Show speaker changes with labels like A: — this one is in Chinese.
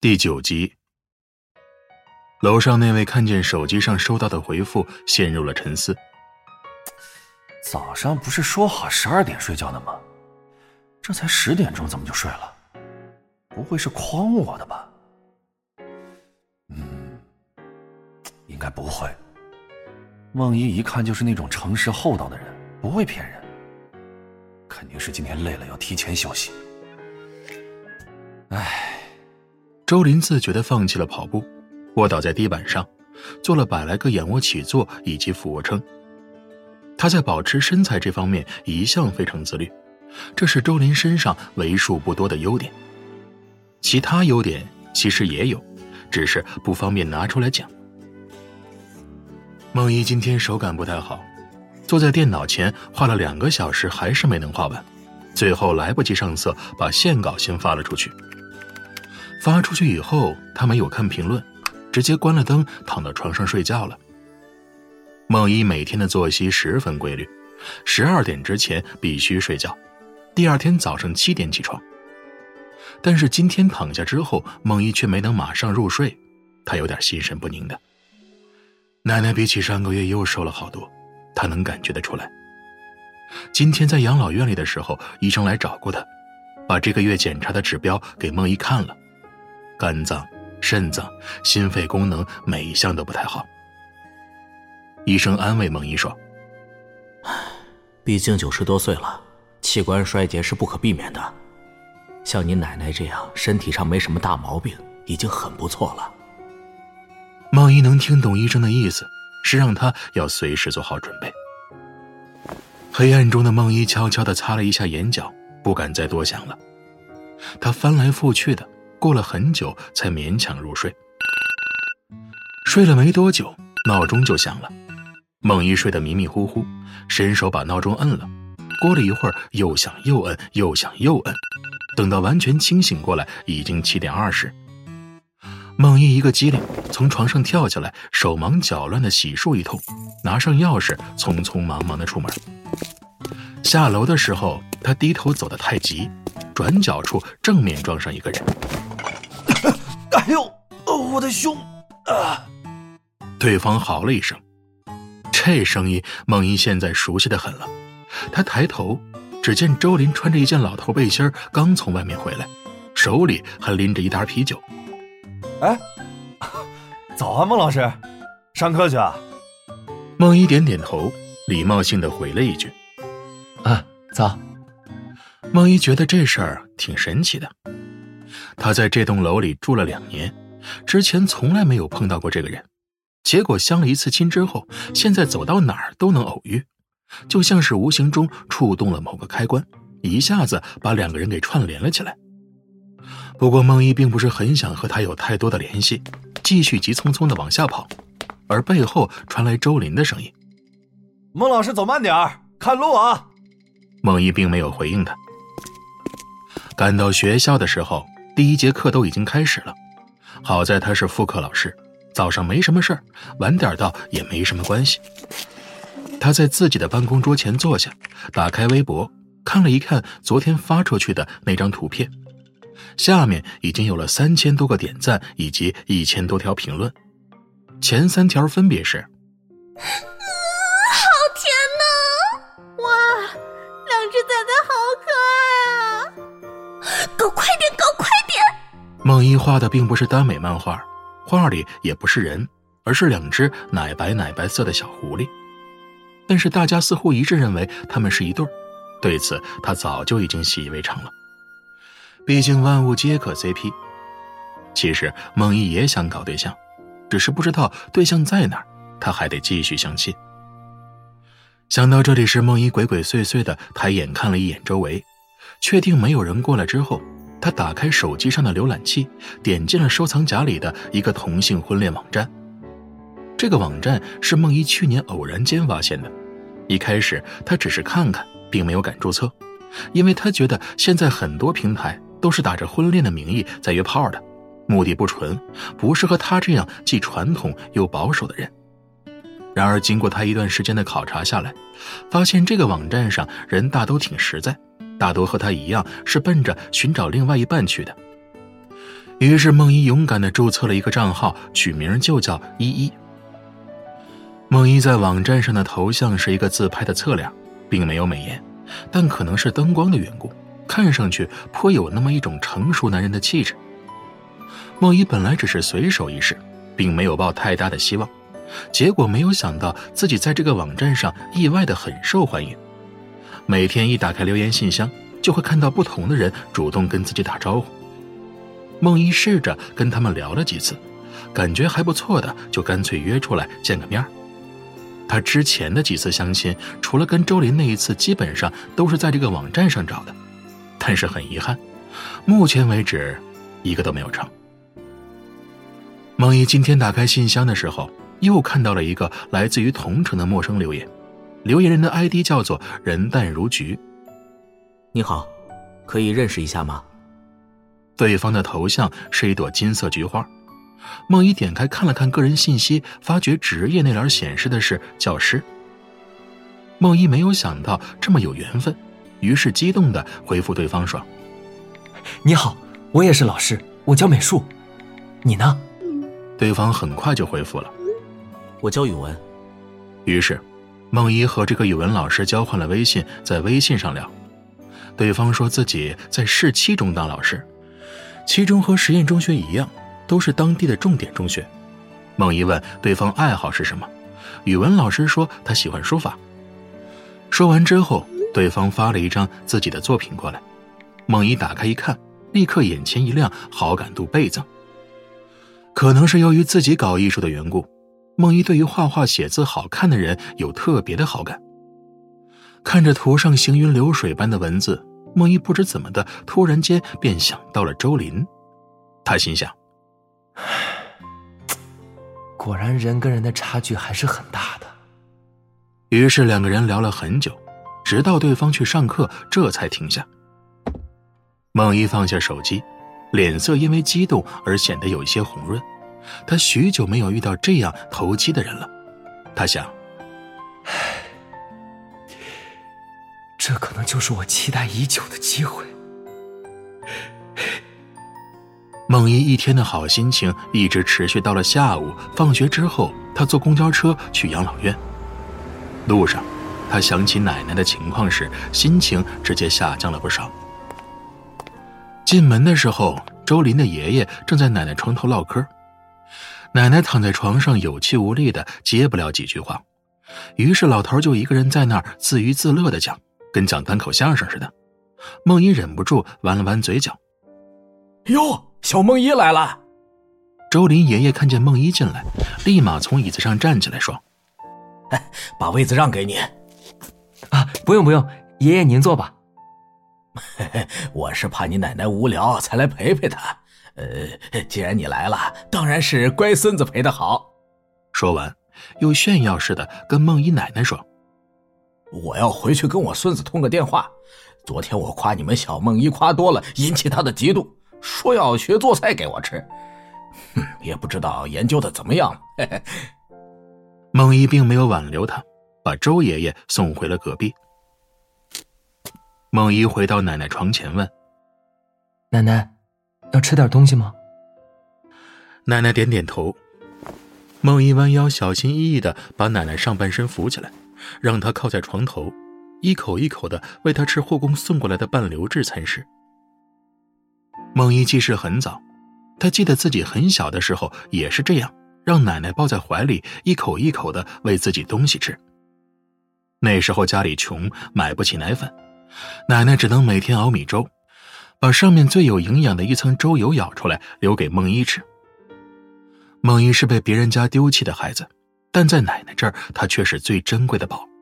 A: 第9集。楼上那位看见手机上收到的回复，陷入了沉思。
B: 早上不是说好12点睡觉的吗？这才10点钟怎么就睡了？不会是诓我的吧？应该不会。梦怡一看就是那种诚实厚道的人，不会骗人。肯定是今天累了要提前休息。
A: 周林自觉地放弃了跑步，卧倒在地板上，做了100来个仰卧起坐以及俯卧撑。他在保持身材这方面一向非常自律，这是周林身上为数不多的优点。其他优点其实也有，只是不方便拿出来讲。梦怡今天手感不太好，坐在电脑前画了2个小时还是没能画完，最后来不及上色，把线稿先发了出去。发出去以后，他没有看评论，直接关了灯，躺到床上睡觉了。梦怡每天的作息十分规律，12点之前必须睡觉，第二天早上7点起床。但是今天躺下之后，梦怡却没能马上入睡，她有点心神不宁的。奶奶比起上个月又瘦了好多，她能感觉得出来。今天在养老院里的时候，医生来找过她，把这个月检查的指标给梦怡看了，肝脏、肾脏、心肺功能每一项都不太好。医生安慰梦怡说，
C: 毕竟90多岁了，器官衰竭是不可避免的，像你奶奶这样身体上没什么大毛病已经很不错了。
A: 梦怡能听懂医生的意思，是让她要随时做好准备。黑暗中的梦怡悄悄地擦了一下眼角，不敢再多想了。她翻来覆去的，过了很久才勉强入睡。睡了没多久，闹钟就响了。梦怡睡得迷迷糊糊，伸手把闹钟摁了，过了一会儿又响又摁，又响又摁，等到完全清醒过来，已经7点20。梦怡一个机灵，从床上跳下来，手忙脚乱地洗漱一通，拿上钥匙，匆匆忙忙地出门。下楼的时候，他低头走得太急，转角处正面撞上一个人。
B: 哎呦，我的胸啊！
A: 对方嚎了一声，这声音梦怡现在熟悉得很了。他抬头，只见周林穿着一件老头背心，刚从外面回来，手里还拎着一打啤酒。
B: 早啊，孟老师，上课去啊？
A: 梦怡点点头，礼貌性地回了一句，
C: 早。
A: 梦怡觉得这事儿挺神奇的。她在这栋楼里住了2年，之前从来没有碰到过这个人，结果相了一次亲之后，现在走到哪儿都能偶遇，就像是无形中触动了某个开关，一下子把2个人给串联了起来。不过梦怡并不是很想和他有太多的联系，继续急匆匆地往下跑，而背后传来周林的声音，
B: 孟老师走慢点儿，看路啊。
A: 梦怡并没有回应他。赶到学校的时候，第1节课都已经开始了。好在他是副课老师，早上没什么事儿，晚点到也没什么关系。他在自己的办公桌前坐下，打开微博，看了一看昨天发出去的那张图片，下面已经有了3000多个点赞以及1000多条评论。前3条分别是
D: 好甜呐！哇，2只崽崽好可爱啊！搞快点，搞快点！
A: 梦怡画的并不是耽美漫画，画里也不是人，而是2只奶白奶白色的小狐狸。但是大家似乎一致认为他们是一对儿，对此他早就已经习以为常了。毕竟万物皆可 CP。 其实梦怡也想搞对象，只是不知道对象在哪儿，他还得继续相亲。想到这里时，梦怡鬼鬼祟祟地抬眼看了一眼周围，确定没有人过来之后，他打开手机上的浏览器，点进了收藏夹里的一个同性婚恋网站。这个网站是梦怡去年偶然间发现的，一开始他只是看看，并没有敢注册，因为他觉得现在很多平台都是打着婚恋的名义在约炮的，目的不纯，不适合他这样既传统又保守的人。然而经过他一段时间的考察下来，发现这个网站上人大都挺实在，大多和他一样是奔着寻找另外一半去的。 于是梦一勇敢地注册了一个账号，取名就叫依依。梦一在网站上的头像是一个自拍的侧脸，并没有美颜，但可能是灯光的缘故，看上去颇有那么一种成熟男人的气质。梦一本来只是随手一试，并没有抱太大的希望，结果没有想到自己在这个网站上意外的很受欢迎。每天一打开留言信箱，就会看到不同的人主动跟自己打招呼。梦一试着跟他们聊了几次，感觉还不错的，就干脆约出来见个面。他之前的几次相亲，除了跟周林那一次，基本上都是在这个网站上找的，但是很遗憾，目前为止一个都没有成。梦一今天打开信箱的时候，又看到了一个来自于同城的陌生留言，留言人的 ID 叫做人淡如菊。
C: 你好，可以认识一下吗？
A: 对方的头像是一朵金色菊花。梦一点开看了看个人信息，发觉职业那栏显示的是教师。梦一没有想到这么有缘分，于是激动地回复对方说：
E: 你好，我也是老师，我教美术，你呢？
A: 对方很快就回复了：
C: 我教语文。
A: 于是梦一和这个语文老师交换了微信，在微信上聊。对方说自己在市七中当老师，七中和实验中学一样，都是当地的重点中学。梦一问对方爱好是什么，语文老师说他喜欢书法。说完之后，对方发了一张自己的作品过来。梦一打开一看，立刻眼前一亮，好感度倍增。可能是由于自己搞艺术的缘故，梦一对于画画写字好看的人有特别的好感。看着图上行云流水般的文字，梦一不知怎么的，突然间便想到了周林。他心想，
E: 果然人跟人的差距还是很大的。
A: 于是两个人聊了很久，直到对方去上课，这才停下。梦一放下手机，脸色因为激动而显得有一些红润。他许久没有遇到这样投机的人了。他想，
E: 这可能就是我期待已久的机会。
A: 梦一一天的好心情一直持续到了下午，放学之后他坐公交车去养老院。路上他想起奶奶的情况时，心情直接下降了不少。进门的时候，周林的爷爷正在奶奶床头唠嗑。奶奶躺在床上有气无力的，接不了几句话，于是老头就一个人在那儿自娱自乐的讲，跟讲单口相声似的。梦一忍不住弯了弯嘴角。
C: 哟，小梦一来了。
A: 周林爷爷看见梦一进来，立马从椅子上站起来说：
C: 把位子让给你。
E: 啊，不用不用，爷爷您坐吧。
C: 我是怕你奶奶无聊才来陪陪她。既然你来了，当然是乖孙子陪得好。
A: 说完又炫耀似的跟梦一奶奶说：
C: 我要回去跟我孙子通个电话，昨天我夸你们小梦一夸多了，引起他的嫉妒，说要学做菜给我吃。也不知道研究的怎么样了。
A: 梦一并没有挽留他，把周爷爷送回了隔壁。梦一回到奶奶床前问：
E: 奶奶，要吃点东西吗？
A: 奶奶点点头。梦一弯腰小心翼翼地把奶奶上半身扶起来，让她靠在床头，一口一口地喂她吃护工送过来的半流质餐食。梦一记事很早，她记得自己很小的时候也是这样，让奶奶抱在怀里，一口一口地喂自己东西吃。那时候家里穷，买不起奶粉，奶奶只能每天熬米粥，把上面最有营养的一层粥油舀出来留给梦一吃。梦一是被别人家丢弃的孩子，但在奶奶这儿，她却是最珍贵的宝。